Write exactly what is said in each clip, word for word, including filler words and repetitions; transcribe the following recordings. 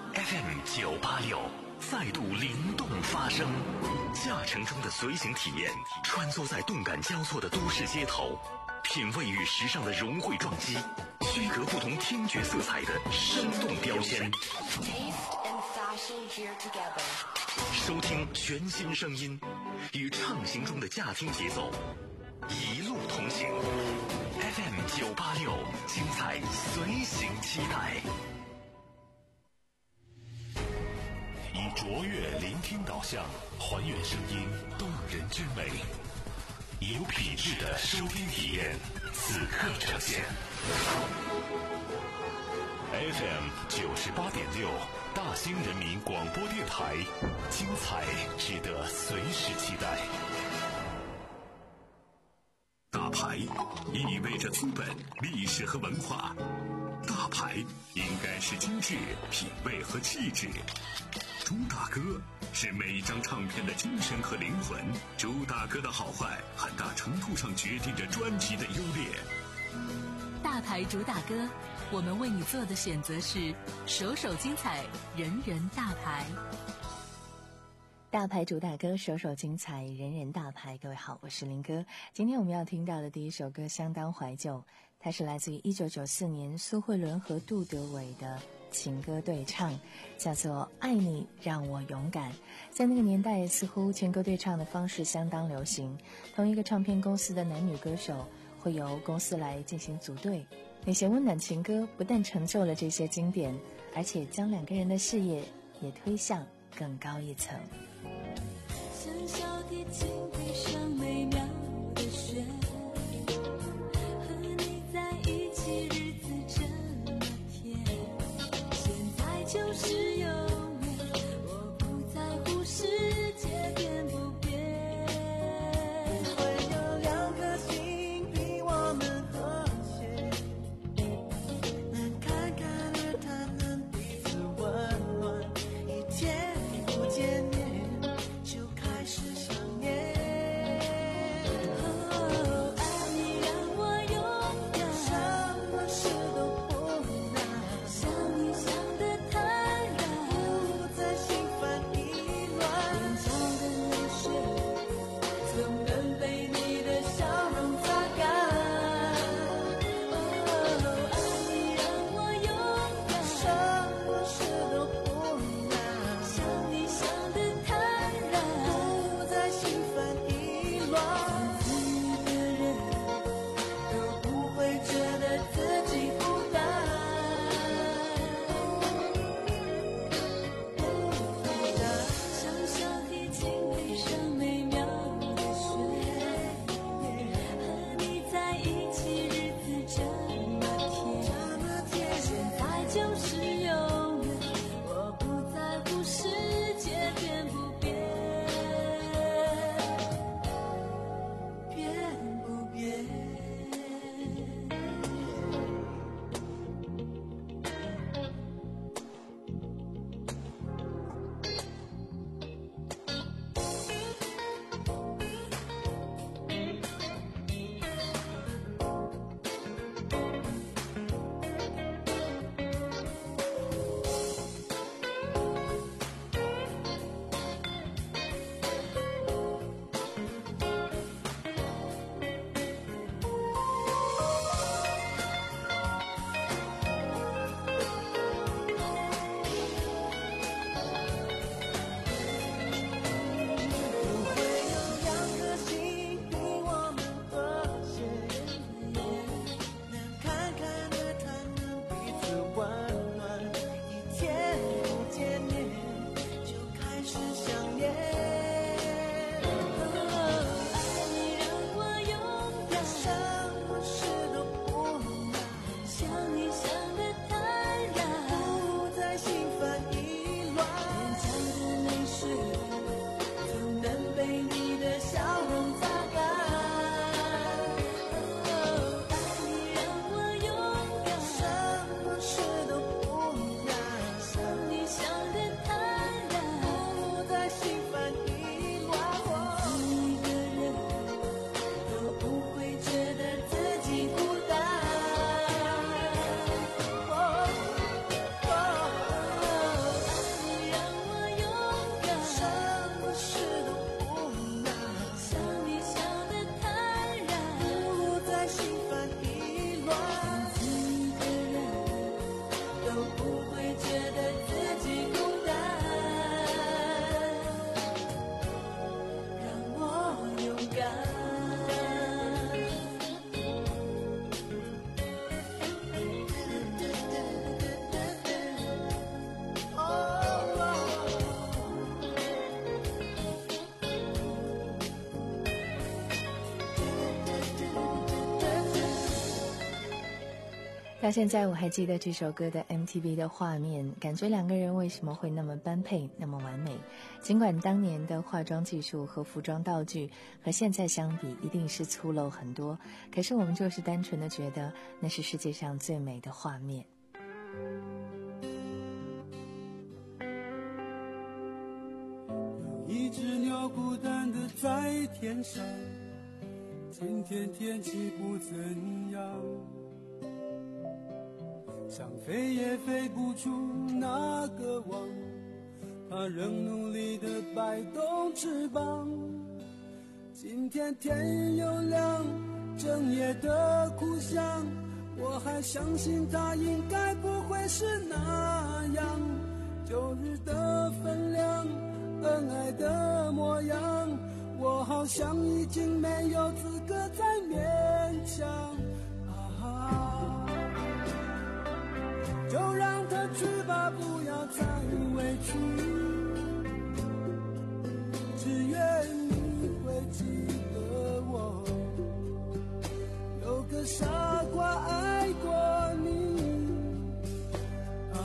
F M 九八六再度灵动发声，驾乘中的随行体验，穿梭在动感交错的都市街头，品味与时尚的融汇撞击，区隔不同听觉色彩的生动标签。收听全新声音，与畅行中的驾听节奏，一路同行。F M 九八六，精彩随行期待。以卓越聆听导向，还原声音动人之美，有品质的收听体验，此刻呈现。F M 九十八点六，大兴人民广播电台，精彩值得随时期待。大牌意味着资本、历史和文化，大牌应该是精致、品味和气质。朱大哥是每一张唱片的精神和灵魂，朱大哥的好坏很大程度上决定着专辑的优劣。 大牌主打歌，我们为你做的选择是首首精彩，人人大牌。 大牌主打歌，首首精彩，人人大牌。各位好，我是林哥。今天我们要听到的第一首歌相当怀旧，它是来自于一九九四年苏慧伦和杜德伟的情歌对唱，叫做《爱你让我勇敢》。在那个年代，似乎情歌对唱的方式相当流行，同一个唱片公司的男女歌手会由公司来进行组队。那些温暖情歌不但成就了这些经典，而且将两个人的事业也推向更高一层。 像小提琴配上美妙的旋律，和你在一起日子这么甜，现在就是永远，我不在乎世界变不变，会有两颗心比我们和谐，能侃侃而谈，能彼此温暖，一天不见面就开始想念。 到现在我还记得这首歌的 M T V 的画面，感觉两个人为什么会那么般配，那么完美。尽管当年的化妆技术和服装道具和现在相比一定是粗陋很多，可是我们就是单纯的觉得那是世界上最美的画面。 有一只鸟孤单的在天上，今天天气不怎样，想飞也飞不出那个网，它仍努力地摆动翅膀。今天天又亮，整夜的哭响，我还相信它应该不会是那样。旧日的分量，恩爱的模样，我好像已经没有资格再勉强啊，就让它去吧，不要再委屈，只愿你会记得我，有个傻瓜爱过你啊，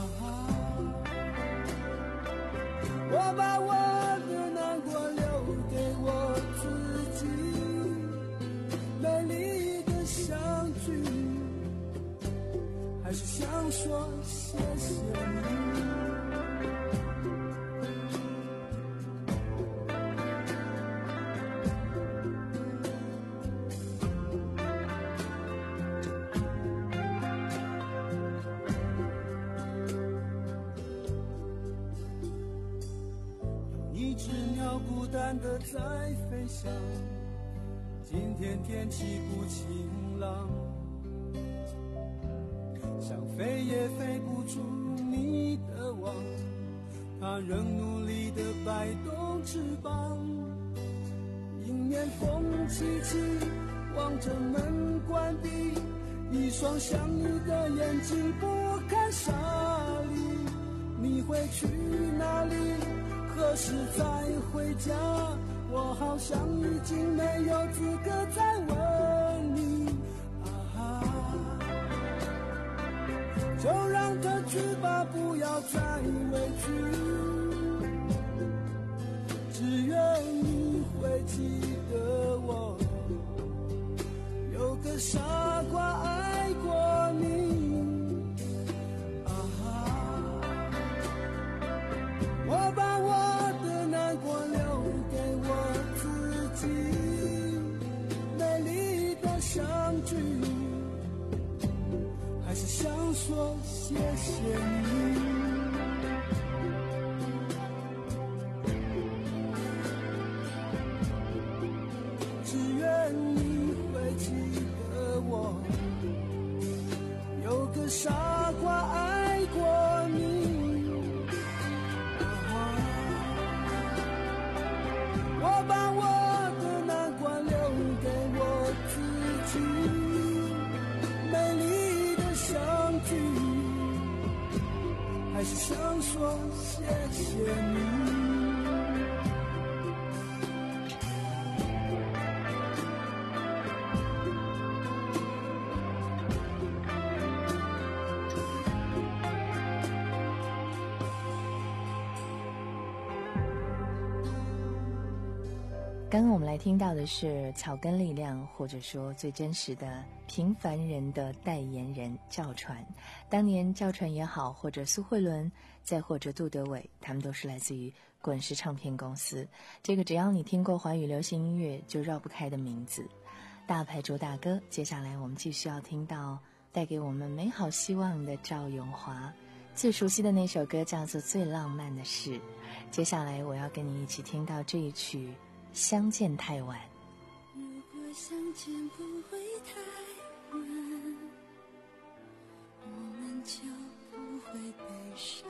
我把我的难过留给我自己，美丽的相聚，还是想说谢谢你。有一只鸟孤单地在飞翔，今天天气不晴朗，想飞也飞不出你的网，它仍努力地摆动翅膀。迎面风起起，望着门关闭，一双想你的眼睛不堪沙砾。你会去哪里？何时再回家？我好像已经没有资格再问你啊，就让它去吧，不要再委屈，只愿你会记得我，有个傻瓜爱过你啊，我把我的难过留给我自己，美丽的相聚，还是想说谢谢你。只愿你会记得我，有个傻瓜爱过你啊，我把我的难过留给我自己，美丽的相聚，还是想说谢谢你。 刚刚我们来听到的是草根力量，或者说最真实的平凡人的代言人赵传。当年赵传也好，或者苏慧伦，再或者杜德伟，他们都是来自于滚石唱片公司，这个只要你听过华语流行音乐就绕不开的名字。大牌主打歌，接下来我们继续要听到带给我们美好希望的赵咏华，最熟悉的那首歌叫做《最浪漫的事》。接下来我要跟你一起听到这一曲相见太晚。 如果相见不会太晚，我们就不会悲伤，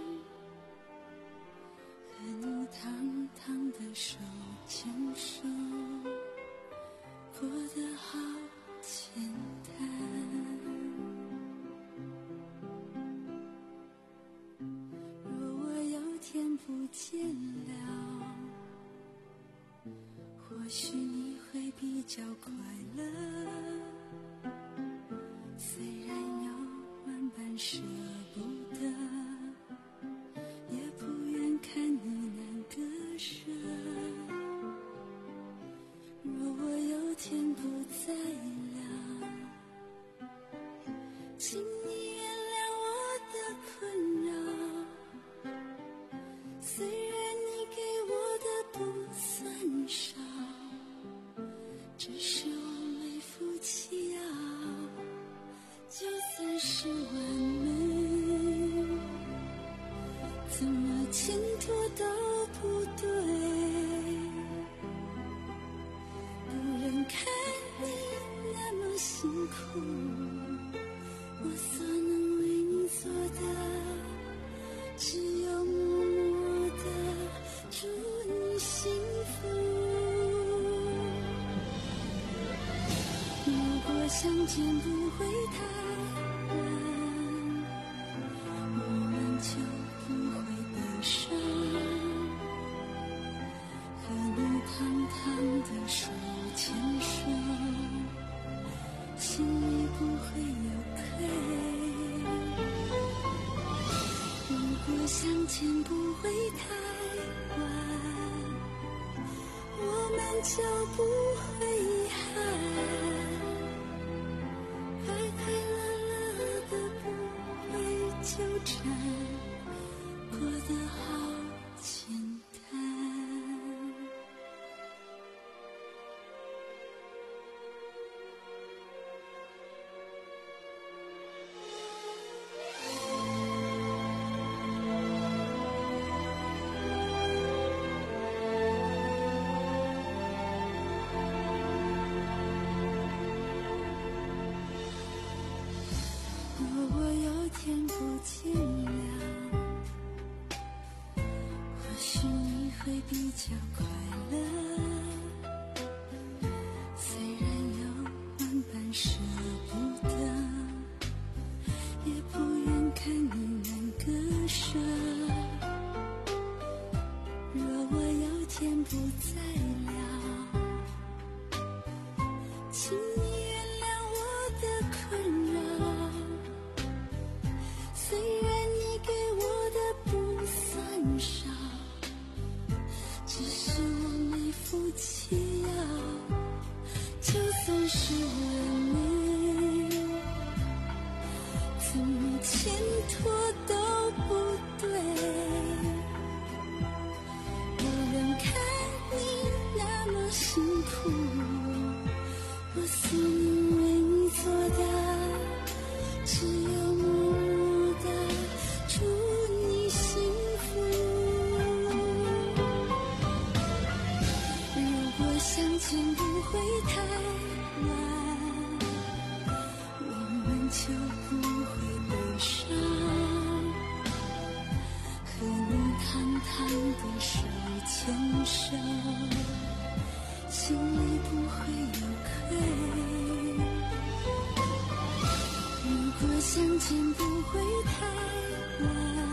和你堂堂的手牵手，过得好简单。若我有天不见了，或许你会比较快乐，虽然有舍不得，也不愿看你难割舍。若我有天不再了，请你原谅我的困扰。虽然你给我的不算少，只是我没福气要。就算是完美，怎么牵拖都不对。不忍看你那么辛苦，我所能为你做的，只有默默的祝你幸福。如果相见不会太就不会悲伤，和你堂堂的手牵手，心里不会有愧。如果相见不会太晚，我们就不会遗憾。快快乐乐的不会纠缠，过得好简单。若我有天不见了，或许你会比较快乐。虽然有万般舍不得，也不愿看你难割舍。若我有天不再了，请你原谅我的困扰。虽然你给我的不算少，只是我没福气要。就算是完美，怎么牵拖都不对。不忍看你那么辛苦，我所能为你做的，只有默默的祝你幸福。如果相见不会太晚，我们就不会悲伤，和你堂堂的手牵手，心里不会有愧。如果相见不会太晚，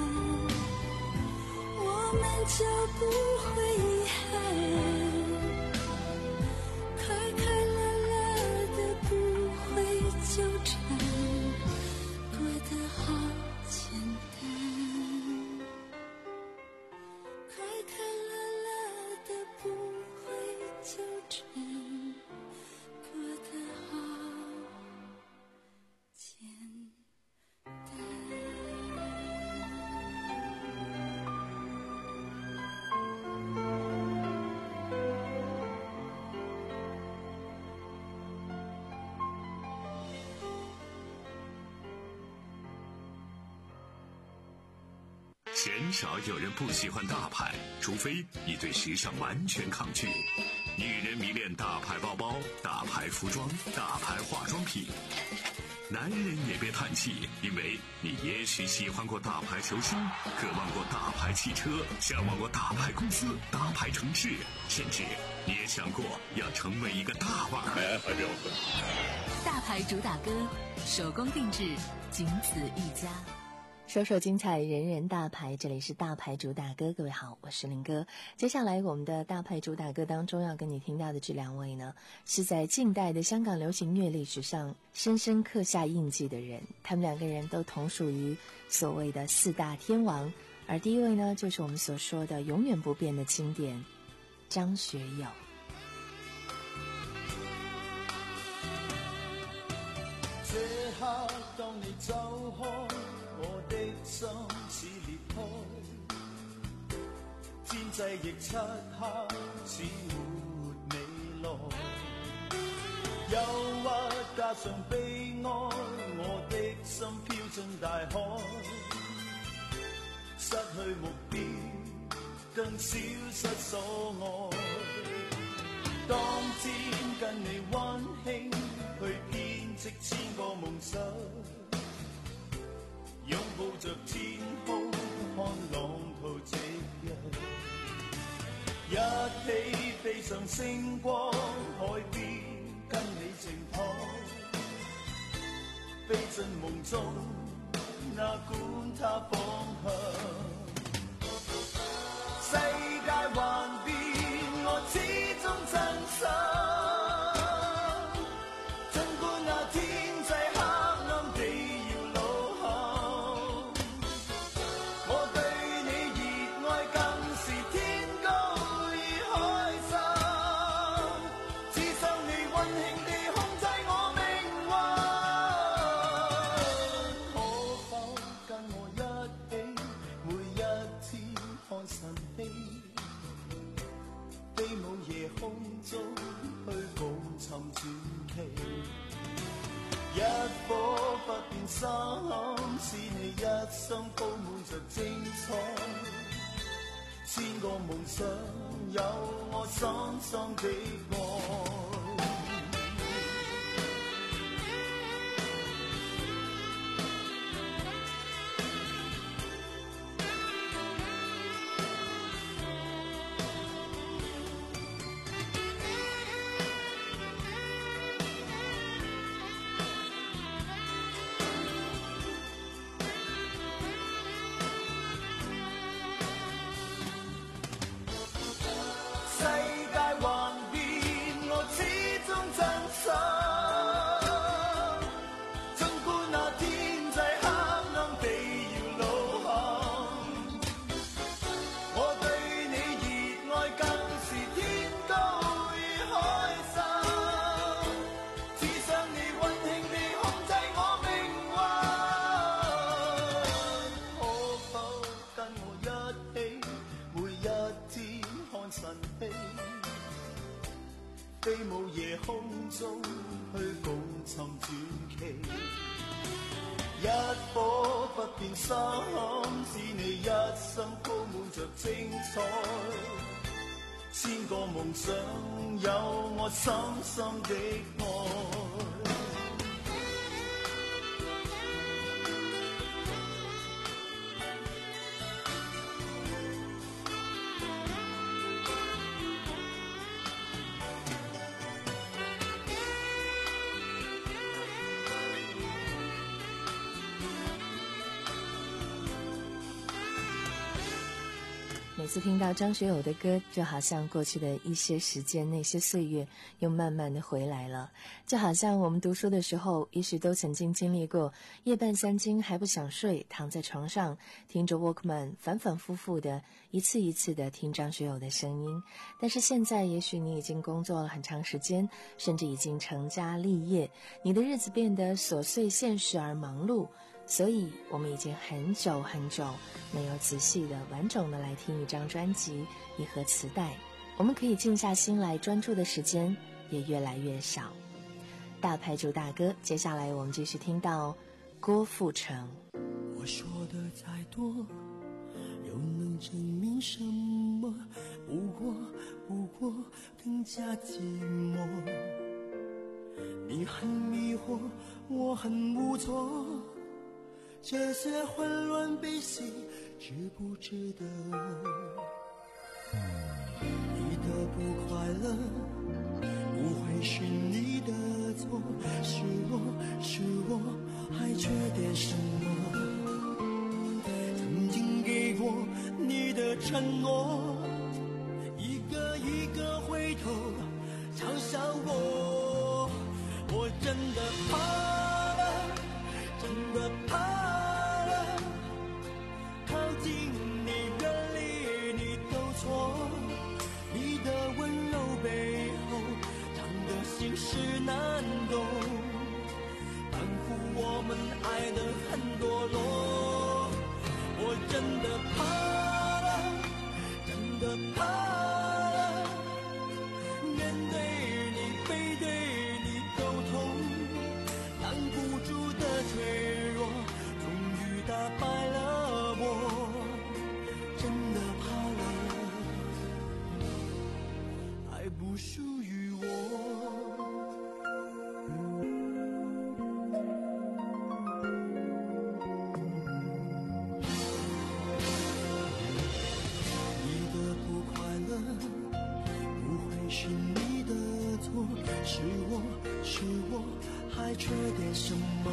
我们就不会遗憾。快快乐乐的不会纠缠，过得好简单。快快乐乐的不会纠缠，过得好简单。 鲜少有人不喜欢大牌，除非你对时尚完全抗拒。女人迷恋大牌包包、大牌服装、大牌化妆品。男人也别叹气，因为你也许喜欢过大牌球星，渴望过大牌汽车，向往过大牌公司、大牌城市，甚至你也想过要成为一个大腕。 大牌主打歌，手工定制，仅此一家。 首首精彩，人人大牌，这里是大牌主打歌。各位好，我是林哥。接下来我们的大牌主打歌当中要跟你听到的这两位呢，是在近代的香港流行乐历史上深深刻下印记的人，他们两个人都同属于所谓的四大天王。而第一位呢，就是我们所说的永远不变的经典张学友。 這刻當你走開，我的心似裂開，天際亦漆黑，似沒未來。憂鬱加上悲哀，我的心飄進大海，失去目標，更消失所愛。當天跟你溫馨去編織千個夢想，擁抱着天空看浪濤夕陽，一起飛上星光海邊跟你靜躺，飛進夢中哪管它方向，世界幻變我始終真實。一顆不變心，使你一生鋪滿着精彩。千個夢想，有我深深的愛。飛舞夜空中去共尋傳奇，一顆不變心，使你一生鋪滿着精彩。千個夢想，有我深深的愛。 每次听到张学友的歌，就好像过去的一些时间，那些岁月又慢慢的回来了。就好像我们读书的时候，也许都曾经经历过夜半三更还不想睡，躺在床上听着 Walkman 反反复复的一次一次的听张学友的声音。但是现在也许你已经工作了很长时间，甚至已经成家立业，你的日子变得琐碎现实而忙碌，所以我们已经很久很久没有仔细的完整的来听一张专辑一盒磁带，我们可以静下心来专注的时间也越来越少。大牌主大歌，接下来我们继续听到郭富城。 我说的再多又能证明什么，不过不过更加寂寞。你很迷惑，我很无措，这些混乱悲喜值不值得？你的不快乐不会是你的错，是我是我还缺点什么？ 承诺，一个一个回头嘲笑我。我真的怕了，真的怕了，靠近你远离你都错，你的温柔背后藏的心事难懂，仿佛我们爱得很堕落。我真的怕了，真的怕了，面对你背对你都痛，挡不住的脆弱终于打败了我。真的怕了，爱不属于我。是我，是我还缺点什么？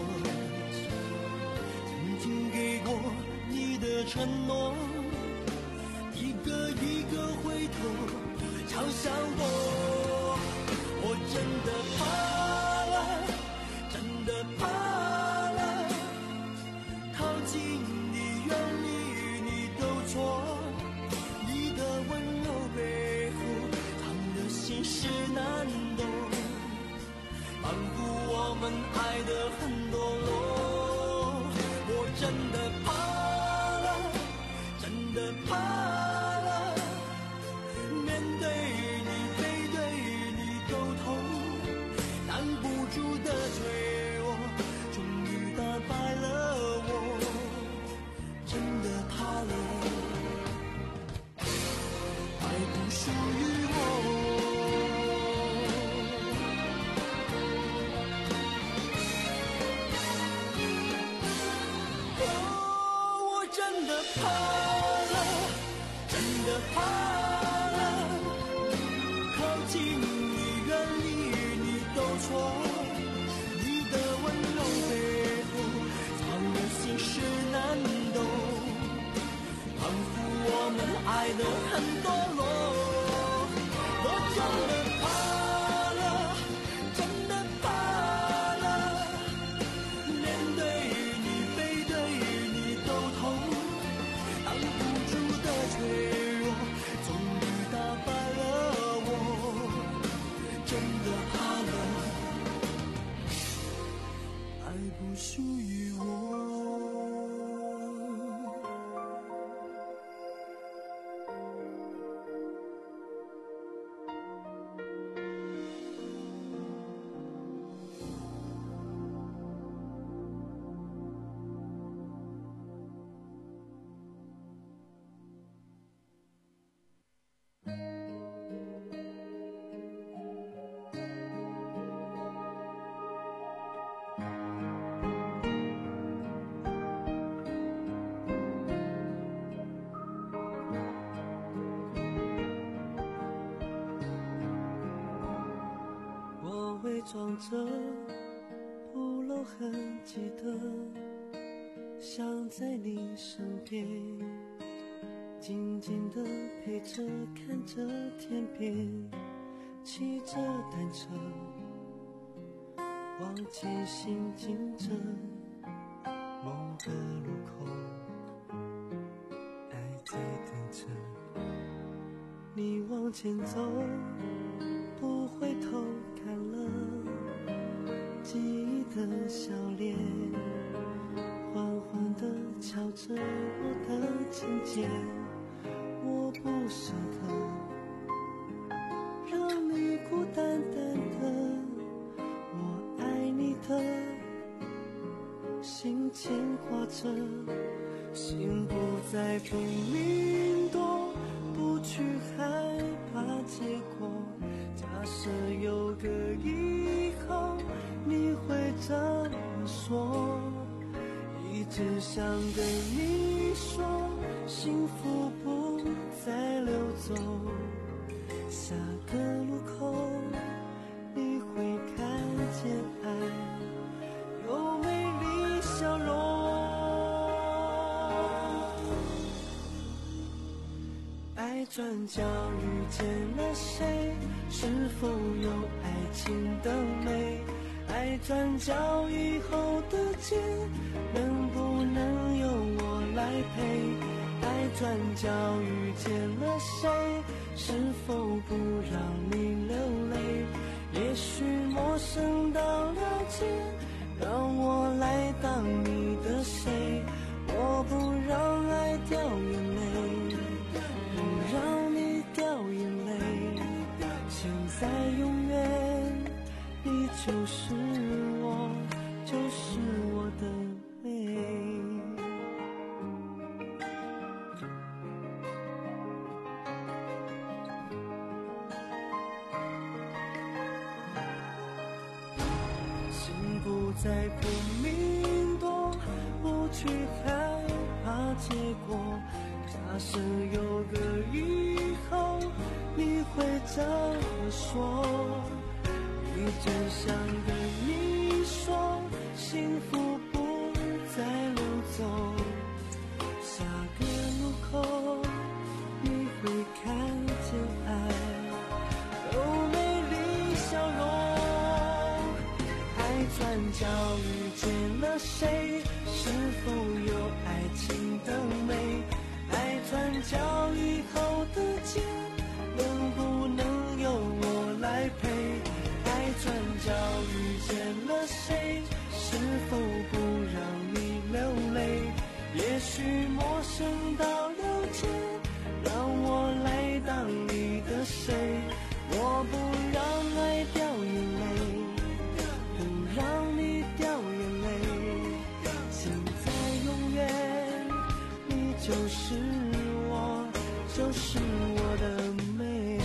曾经给过你的承诺，一个一个回头嘲笑我。我真的怕了，真的怕了，靠近你远离你都错，你的温柔背后藏的心事难懂，仿佛我们爱得很堕落。我真的怕了，真的怕了，面对你背对你都痛，挡不住的脆弱终于打败了我。真的怕了，爱不属于我。怕了，真的怕了，靠近你远离你都错，你的温柔背后藏的心事难懂，仿佛我们爱得很堕落。我真的怕了，真的怕了，面对你背对你都痛，挡不住的脆弱终于打败了我。真的怕了，爱不属于我。伪装着不露痕迹的想在你身边，静静地陪着看着天边，骑着单车往前行进着某个路口，爱在等着你往前走，不回头看了记忆的笑脸，缓缓地敲着我的琴键，我不舍得让你孤单单的，我爱你的心牵挂着，心不再拼命躲，不去害怕结果，假设有个以后你会这么说，一直想对你说，幸福不再溜走，下个路口你会看见爱有美丽笑容。 爱转角遇见了谁？是否有爱情的美？爱转角以后的街，能不能由我来陪？爱转角遇见了谁？是否不让你流泪？也许陌生到了解，让我来当你的谁？我不让爱掉眼泪，不让你掉眼泪。现在永远，你就是我，就是我的美。心不再拼命躲，不去害怕结果。假设有个以后，你会怎么说？你真想跟你说，幸福不在路走，下个路口你会看见爱有美丽笑容。爱转角遇见了谁？是否有爱情的美？爱转角以后的街，能不能由我来陪？爱转角遇见了谁？是否不让你流泪？也许陌生到了解，让我来当你的谁？我不让爱掉眼泪，不让你掉眼泪。现在永远，你就是我，就是我的美。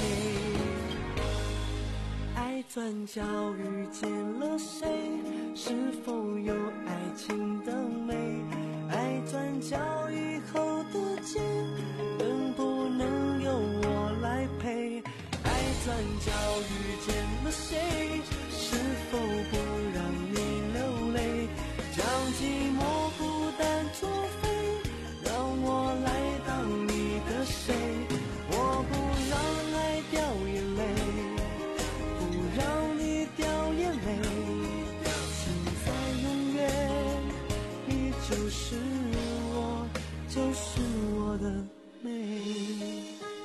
爱转角遇见了谁？是否有爱情的美？爱转角以后的街，能不能由我来陪？爱转角遇见了谁？是否不让你流泪？将寂寞孤单作废，让我来当你的谁？我不让爱掉眼泪，不让你掉眼泪。现在永远，你就是我，就是我的美。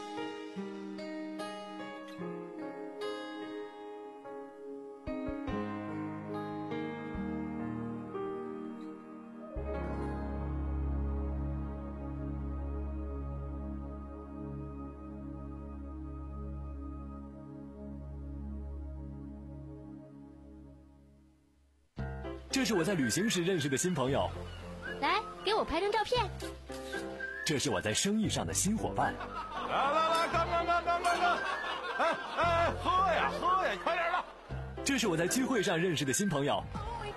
这是我在旅行时认识的新朋友， 来给我拍张照片。 这是我在生意上的新伙伴。 来来来，干干干干干干！哎哎，喝呀喝呀，快点的！ 这是我在聚会上认识的新朋友。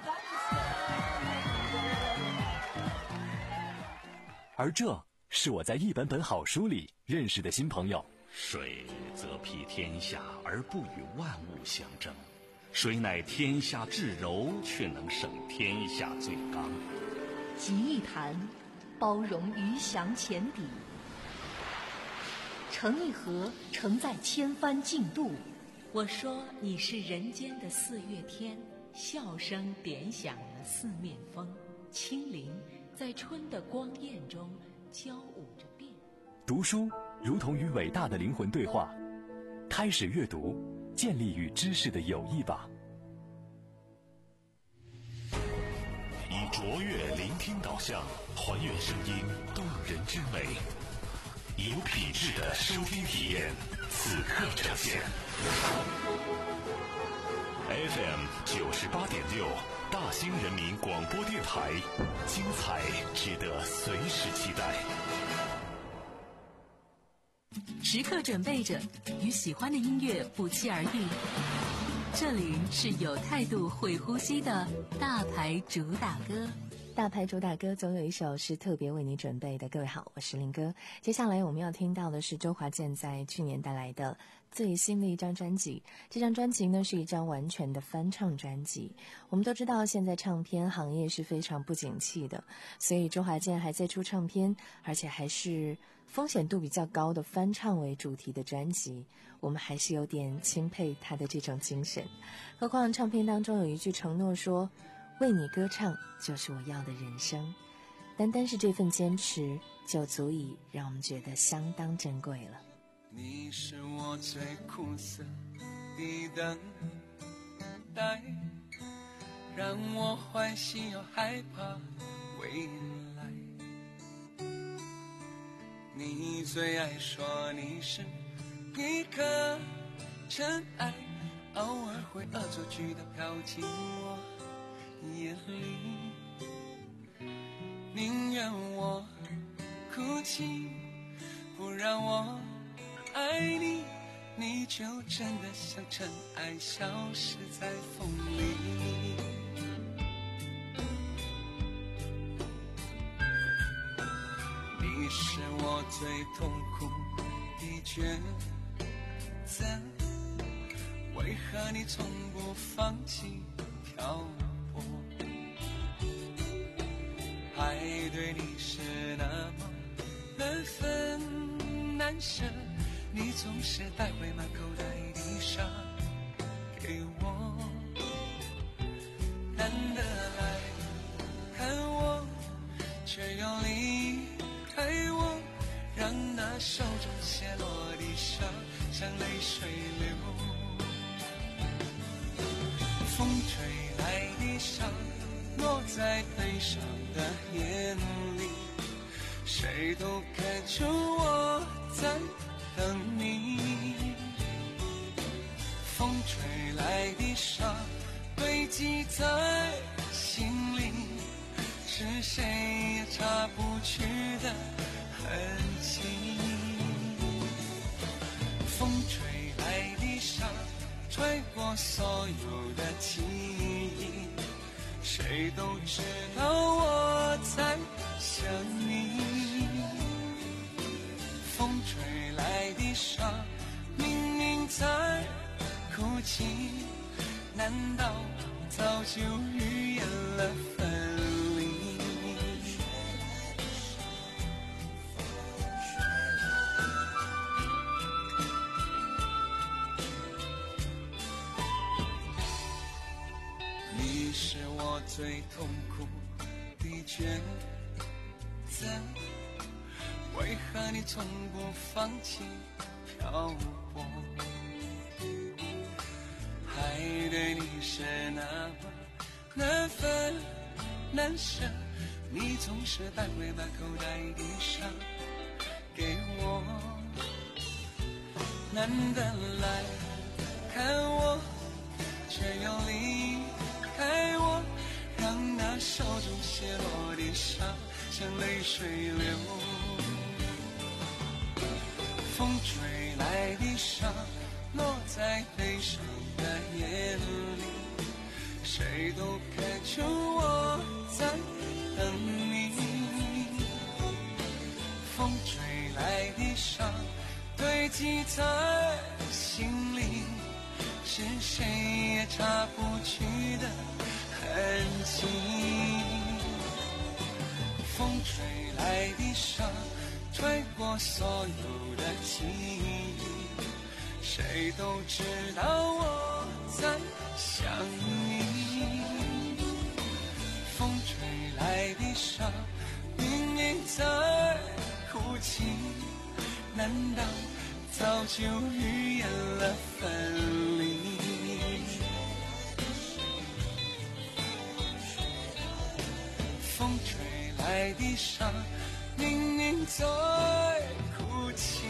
而这是我在一本本好书里认识的新朋友。 水则披天下而不与万物相争，水乃天下至柔，却能胜天下最刚。 集一坛，包容鱼翔浅底；盛一盒，承载千帆竞渡。 我说你是人间的四月天，笑声点响了四面风，清灵在春的光艳中交舞着变。 读书如同与伟大的灵魂对话，开始阅读，建立与知识的友谊吧。 以卓越聆听导向，还原声音动人之美，有品质的收听体验，此刻呈现。F M 九十八点六，大兴人民广播电台，精彩值得随时期待。 时刻准备着，与喜欢的音乐不期而遇。这里是有态度、会呼吸的大牌主打歌。 大牌主打歌总有一首是特别为你准备的。各位好，我是林哥。接下来我们要听到的是周华健在去年带来的最新的一张专辑。这张专辑呢是一张完全的翻唱专辑。我们都知道现在唱片行业是非常不景气的，所以周华健还在出唱片，而且还是风险度比较高的翻唱为主题的专辑，我们还是有点钦佩他的这种精神。何况唱片当中有一句承诺说，为你歌唱就是我要的人生，单单是这份坚持就足以让我们觉得相当珍贵了。 你是我最苦涩的等待，让我欢喜又害怕未来。你最爱说你是一颗尘埃，偶尔会恶作剧地飘进我眼里，宁愿我哭泣，不让我爱你，你就真的像尘埃消失在风里。你是我最痛苦的抉择，为何你从不放弃漂泊？爱对你是那么难分难舍，你总是带回满口袋的沙给我，难得来看我，却又离开我，让那手中泻落的沙像泪水流。风吹来的沙落在悲伤的眼里，谁都看出我在等你。风吹来的沙堆积在心里，是谁也擦不去的痕迹。风吹来的沙吹过所有的记忆，谁都知道我在想你。风吹来的沙明明在哭泣，难道早就预言了分离？你是我最痛苦的抉择，为何你从不放弃漂泊？爱对你是那么难分难舍，你总是带回满口袋的沙给我，难得来看我，却又离开我，让那手中泻落的沙像泪水流。风吹来的沙落在悲伤的眼里，谁都看出我在等你。风吹来的沙堆积在心里，是谁也擦不去的痕迹。风吹来的沙吹过所有的记忆，谁都知道我在想你。风吹来的沙明明在哭泣，难道早就预言了分离？风吹来的沙明明在哭泣，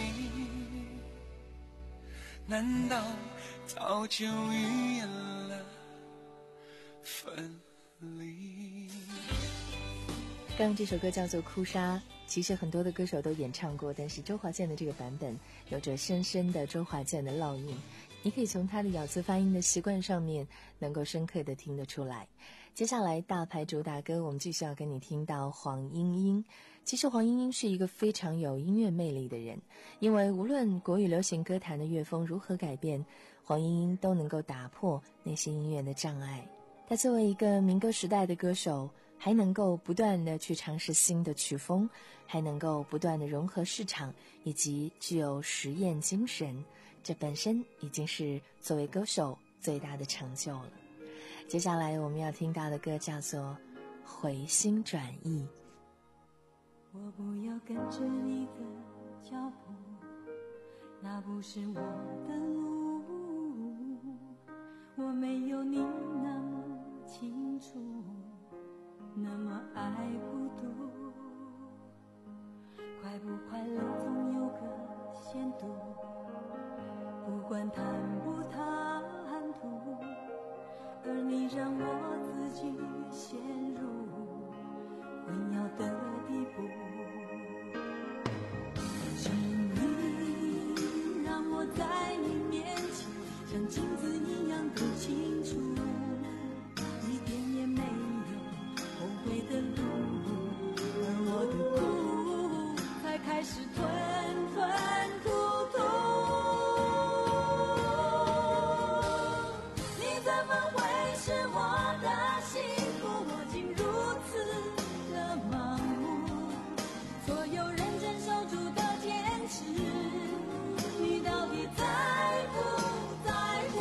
难道早就预言了分离？ 刚刚这首歌叫做《哭砂》，其实很多的歌手都演唱过，但是周华健的这个版本有着深深的周华健的烙印， 你可以从他的咬字发音的习惯上面能够深刻的听得出来。接下来大牌主打歌，我们继续要跟你听到黄莺莺。其实黄莺莺是一个非常有音乐魅力的人，因为无论国语流行歌坛的乐风如何改变，黄莺莺都能够打破那些音乐的障碍。他作为一个民歌时代的歌手，还能够不断的去尝试新的曲风，还能够不断的融合市场，以及具有实验精神，这本身已经是作为歌手最大的成就了。接下来我们要听到的歌叫做《回心转意》。 我不要跟着你的脚步，那不是我的路，我没有你那么清楚，那么爱不读，快不快乐总有个限度，不管谈不谈吐，而你让我自己陷入混淆的地步，是你让我在你面前像镜子一样的清楚，一点也没有后悔的路，而我的苦才开始吞吞吐吐。你怎么会是我的幸福？我竟如此的盲目，所有认真守住的坚持，你到底在不在乎？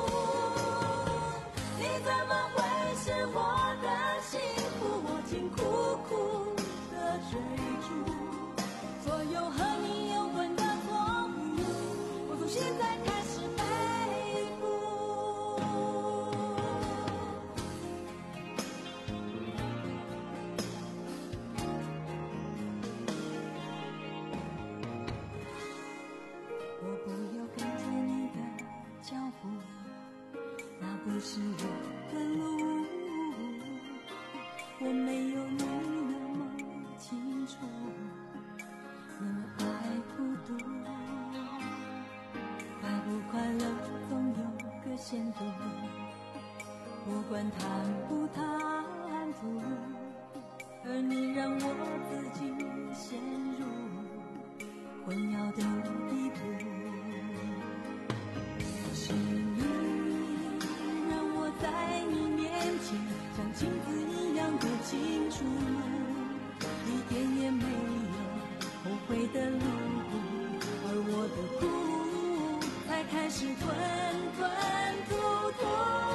你怎么会是我的幸福？我竟苦苦的追逐，所有和你有关的错误，我从现在开始背负。我不要跟着你的脚步，那不是我的路，我没有你那么清楚，那么爱不读，快不快乐总有个限度，不管谈不谈吐，而你让我自己陷入混淆的地步，是你让我在你面前像镜子一样的清楚，一点也没有后悔的路，而我的苦才开始吞吞吐吐。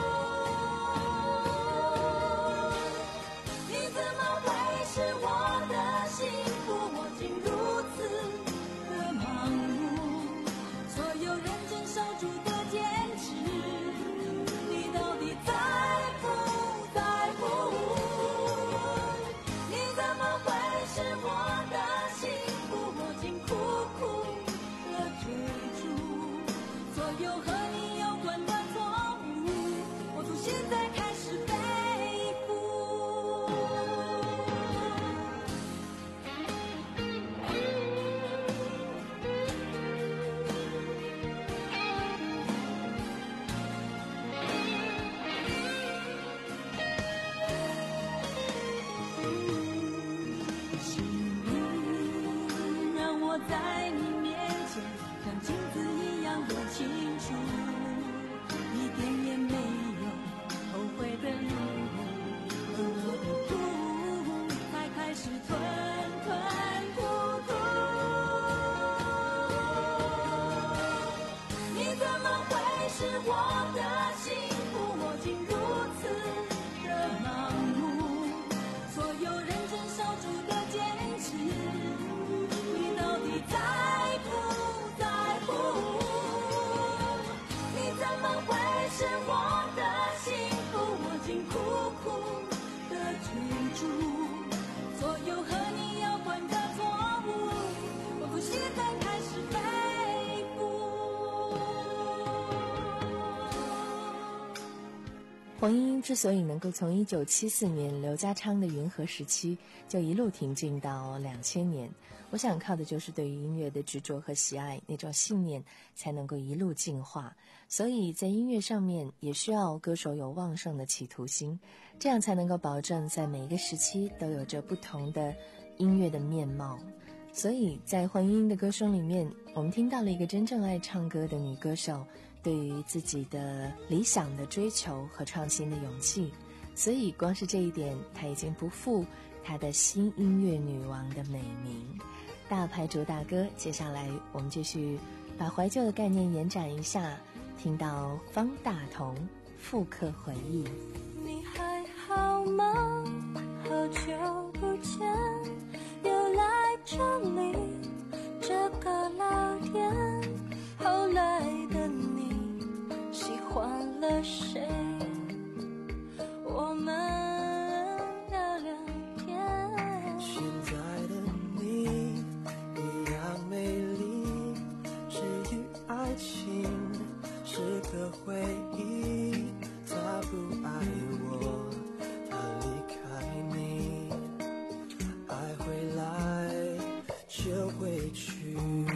你怎么会是我的幸福？我竟如此的盲目，所有认真守住的坚持，你到底在不在乎？你怎么会是我的幸福？我竟苦苦的追逐，所有和你有关的错误， 黄莺莺之所以能够从一九七四年刘家昌的云和时期就一路挺进到两千年，我想靠的就是对于音乐的执着和喜爱，那种信念才能够一路进化。所以在音乐上面也需要歌手有旺盛的企图心，这样才能够保证在每一个时期都有着不同的音乐的面貌。所以在黄莺莺的歌声里面，我们听到了一个真正爱唱歌的女歌手对于自己的理想的追求和创新的勇气，所以光是这一点，她已经不负她的新音乐女王的美名。大牌主打歌，接下来我们继续把怀旧的概念延展一下，听到方大同复刻回忆。 你还好吗？好久不见，又来这里这个老店，后来的你喜欢了谁？我们聊聊天。 现在的你一样美丽，至于爱情是个回忆，他不爱我，他离开你，爱回来就回去，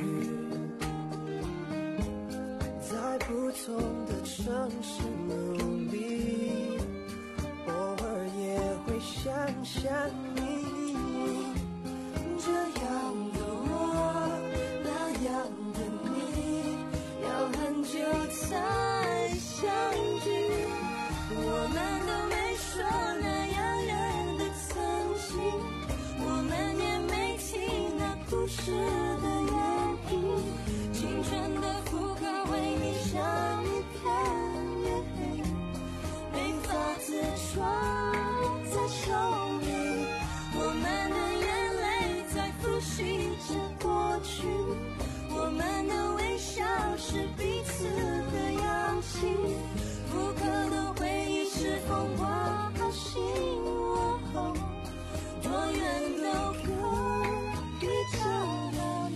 在不同的城市努力，偶尔也会想想你，这样的我，那样的你，要很久才相聚，我们都没说那遥远的曾经，我们也没提那故事的原因，青春的负荷为你像一片月黑，没法子装在手里，我们的眼泪在复习着过去，我们的微笑是彼此的氧气，复刻的回忆是风刮醒我后，多远都可以这样。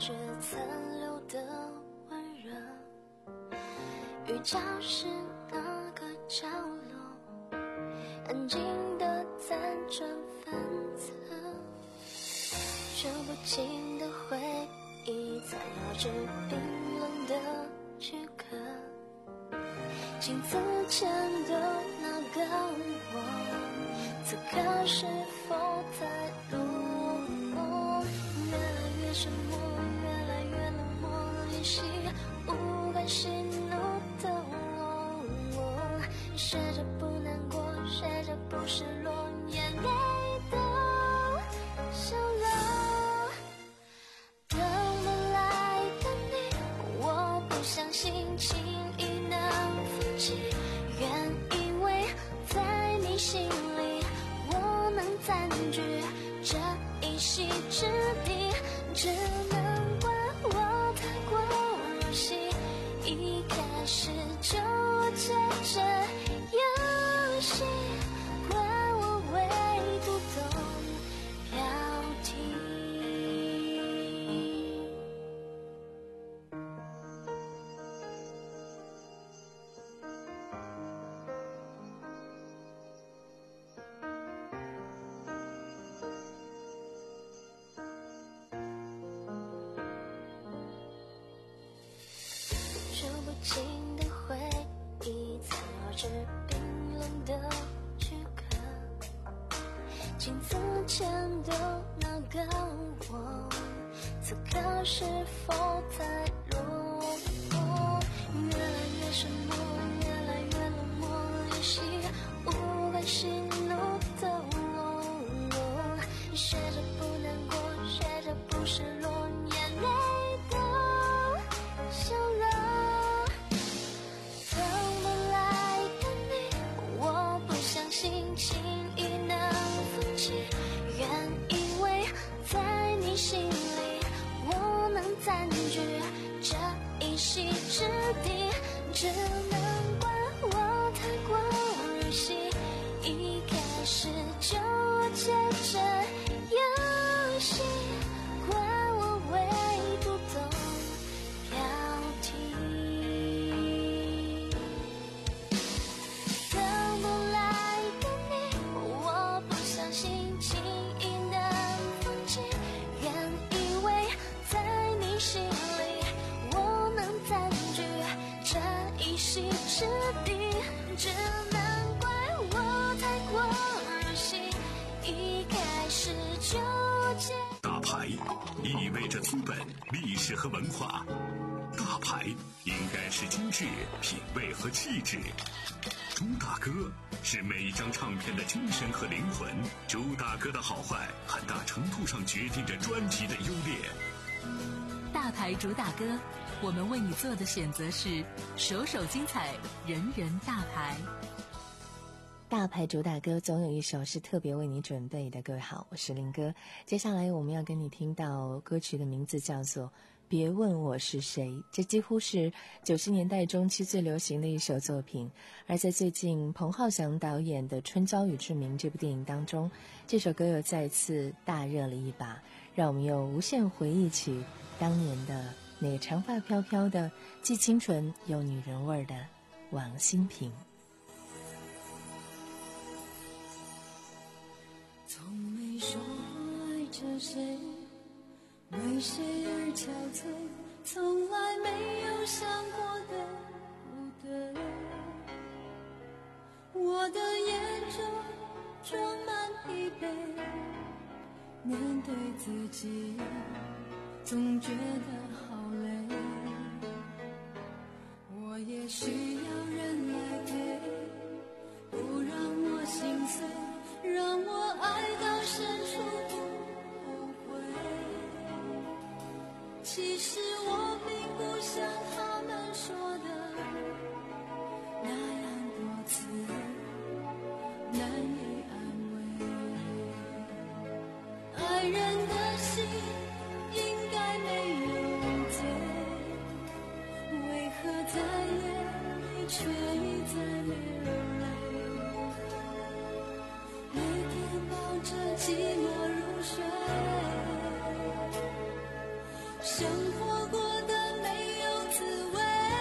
着残留的温热。雨教室那个角落，安静地辗转反侧，说不清的回忆缠绕着冰冷的躯壳。镜子前的那个我，此刻是否在路过？越来越沉默，越来越冷漠，练习无关喜怒的我，我学着不难过，学着不失落，眼泪都笑了。等不来的你，我不相信轻易能放弃，原以为在你心里我能占据这一席之地，只能怪我太过入戏，一开始就接着游戏，怪我唯独懂挑剔。说不清的回忆缠绕着冰冷的躯壳，镜子前的那个我，此刻是否在路过？越来越沉默，越来越冷漠，练习无关喜怒的我，我学着不难过，学着不失落，眼泪都笑了。轻易能放弃，原以为在你心里我能占据这一席之地，只能怪我太过入戏，一开始就接着游戏，怪我唯独懂挑剔。只能怪我太过入戏，一开始就接。 大牌意味着资本、历史和文化，大牌应该是精致、品味和气质。朱大哥是每一张唱片的精神和灵魂，朱大哥的好坏很大程度上决定着专辑的优劣。 大牌主打歌，我们为你做的选择是首首精彩，人人大牌。 大牌主打歌总有一首是特别为你准备的。各位好，我是林哥。接下来我们要跟你听到歌曲的名字叫做《别问我是谁》，这几乎是九十年代中期最流行的一首作品。而在最近彭浩翔导演的《春娇与志明》这部电影当中，这首歌又再次大热了一把，让我们又无限回忆起当年的那个长发飘飘的既清纯又女人味的王心平。 从没说爱着谁，为谁而憔悴，从来没有想过的不对。我的眼中装满疲惫，面对自己总觉得好累。我也需要人来陪，不让我心碎，让我爱到深处不后悔。其实我并不像他们说的那样多次难以安慰。爱人的心应该没有罪，为何在夜里却在流泪？每天抱着寂寞入睡， 生活过的没有滋味。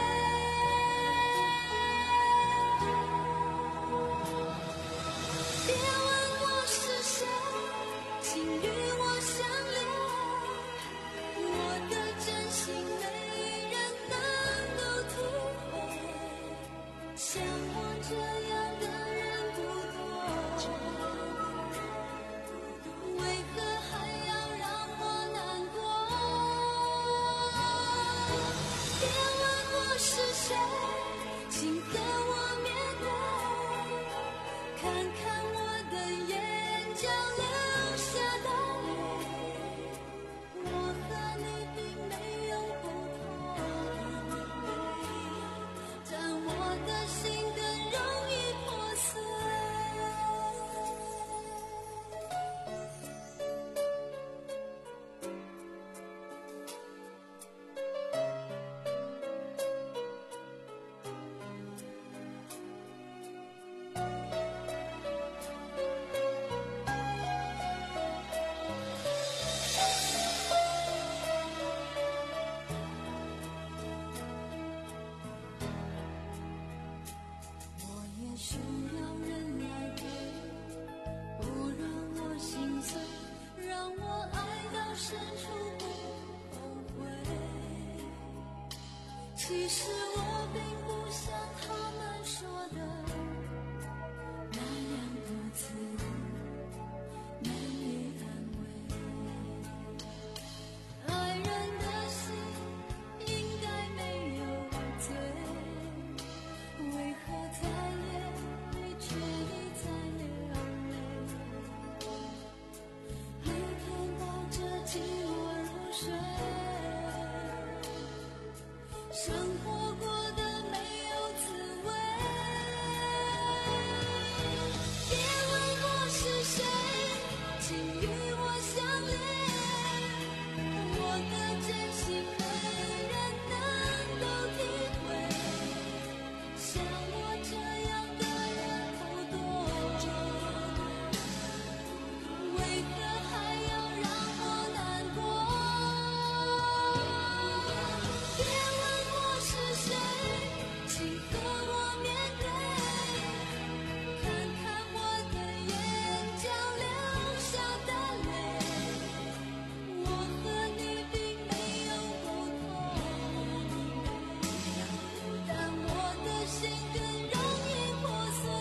别问我是谁，请与我相恋，我的真心没人能够体会，像我这样的人不多，为何还要让我难过？别问我是谁，请和我面对，看看我的眼角流下的泪，我和你并没有不同，但我的心更容易破碎。我也需要人来陪，不让我心碎，让我爱到深处不后悔。其实我并不像他们说的那样多次难以安慰。爱人的心应该没有罪，为何在夜里却一再流泪？每天抱着寂寞入睡，生活过的没有滋味。别问我是谁，请与我相恋，我的真心没人能够体会，像我这样的人不多，为何还要让我难过？别问我是谁，请和我面对，看看我的眼角流下的泪，我和你并没有不同，但我的心更容易破碎。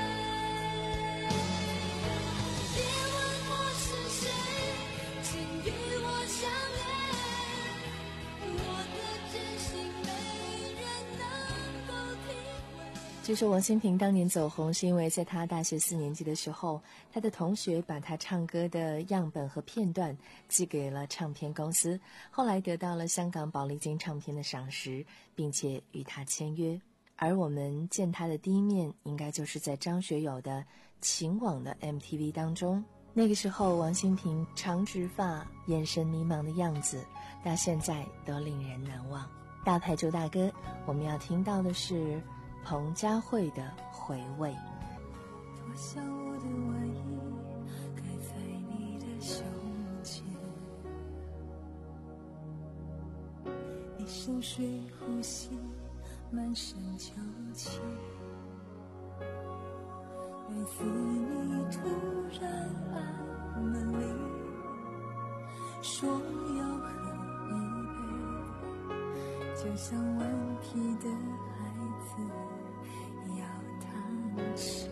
别问我是谁，请与我相恋，我的真心没人能够体会。 据说王心平当年走红是因为在他大学四年级的时候，他的同学把他唱歌的样本和片段寄给了唱片公司，后来得到了香港宝丽金唱片的赏识，并且与他签约。而我们见他的第一面应该就是在张学友的情网的 M T V 当中，那个时候王心平长直发，眼神迷茫的样子到现在都令人难忘。大牌周大哥，我们要听到的是彭佳慧的回味。 脱下我的外衣，盖在你的胸前，你深睡呼吸，满身酒气。每次你突然按门铃，说要喝一杯，就像顽皮的孩子要糖吃。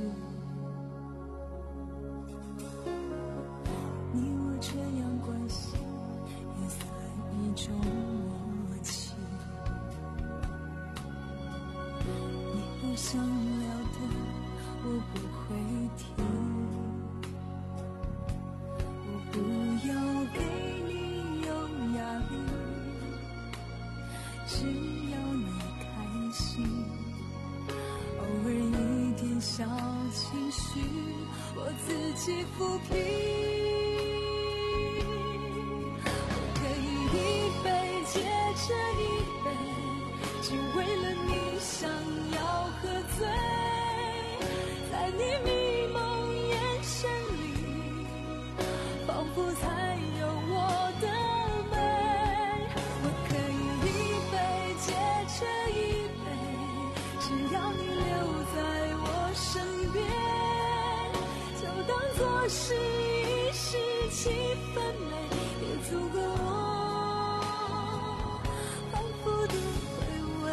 你我这样关系也算一种默契，你不想聊的我不会听，我不要给你有压力，只要你开心，偶尔一点小情绪我自己抚平。我可以一杯接着一杯，只为了你想要喝醉，在你迷蒙眼神里，仿佛才有我的美。 若是一时七分美，也足够我反复的回味。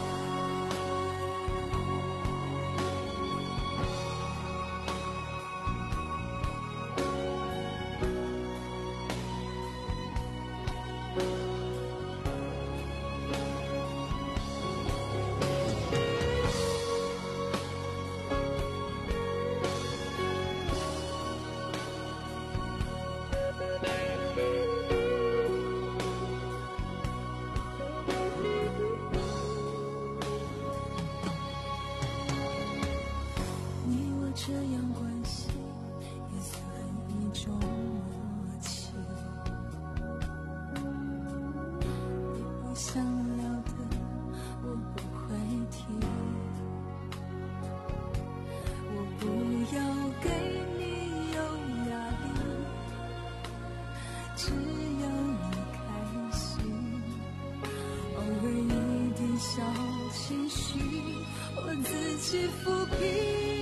这样关系也算一种默契，你不想聊的我不会提，我不要给你有压力，只要你开心，偶尔一点小情绪我自己抚平。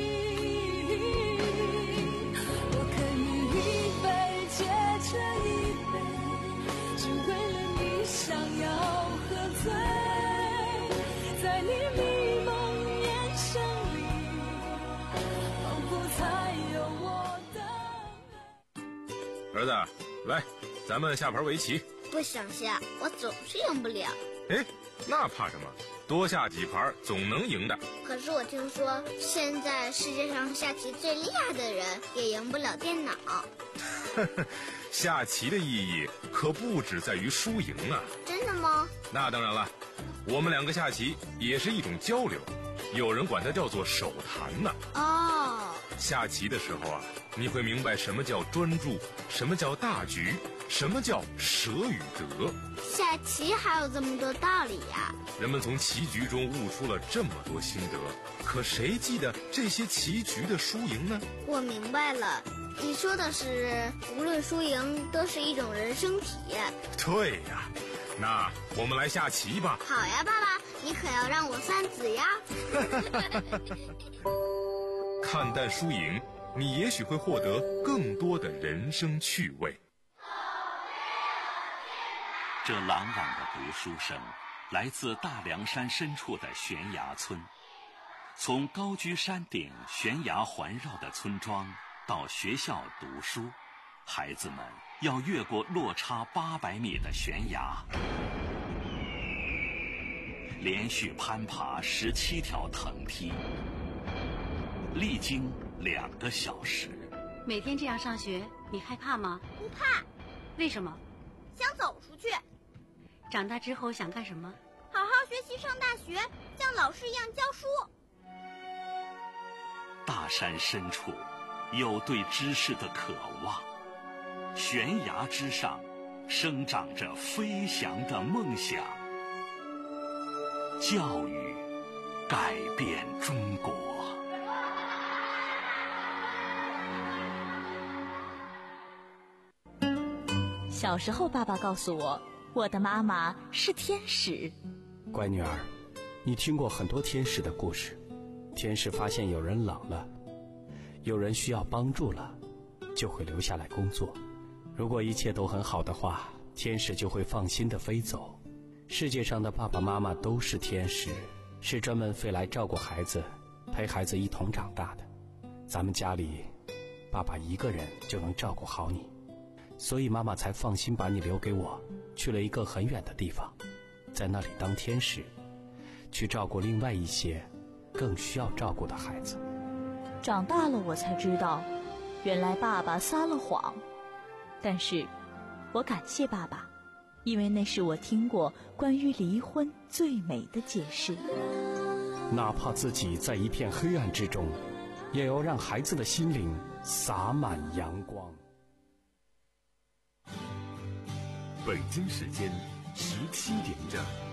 想要喝醉，在你迷蒙眼神里，仿佛才有我的美。 儿子，来，咱们下盘围棋。 不想下，我总是赢不了。 哎，那怕什么？多下几盘总能赢的。 可是我听说，现在世界上下棋最厉害的人也赢不了电脑。 下棋的意义可不只在于输赢啊！ 真的吗？ 那当然了，我们两个下棋也是一种交流，有人管它叫做手谈呢。 哦， 下棋的时候啊，你会明白什么叫专注，什么叫大局，什么叫舍与得。 下棋还有这么多道理呀！ 人们从棋局中悟出了这么多心得，可谁记得这些棋局的输赢呢？ 我明白了。你说的是，无论输赢都是一种人生体验。 对呀，那我们来下棋吧。 好呀，爸爸，你可要让我算子呀。 看淡输赢，你也许会获得更多的人生趣味。 这朗朗的读书声，来自大凉山深处的悬崖村。从高居山顶、悬崖环绕的村庄到学校读书，孩子们要越过落差八百米的悬崖，连续攀爬十七条藤梯，历经两个小时。 每天这样上学，你害怕吗？ 不怕。 为什么？ 想走出去。 长大之后想干什么？ 好好学习，上大学，像老师一样教书。 大山深处有对知识的渴望，悬崖之上生长着飞翔的梦想。教育改变中国。 小时候爸爸告诉我，我的妈妈是天使。 乖女儿，你听过很多天使的故事。天使发现有人冷了，有人需要帮助了，就会留下来工作。如果一切都很好的话，天使就会放心地飞走。世界上的爸爸妈妈都是天使，是专门飞来照顾孩子，陪孩子一同长大的。咱们家里爸爸一个人就能照顾好你，所以妈妈才放心把你留给我，去了一个很远的地方，在那里当天使，去照顾另外一些更需要照顾的孩子。 长大了我才知道，原来爸爸撒了谎，但是我感谢爸爸，因为那是我听过关于离婚最美的解释。 哪怕自己在一片黑暗之中，也要让孩子的心灵洒满阳光。 北京时间十七点整。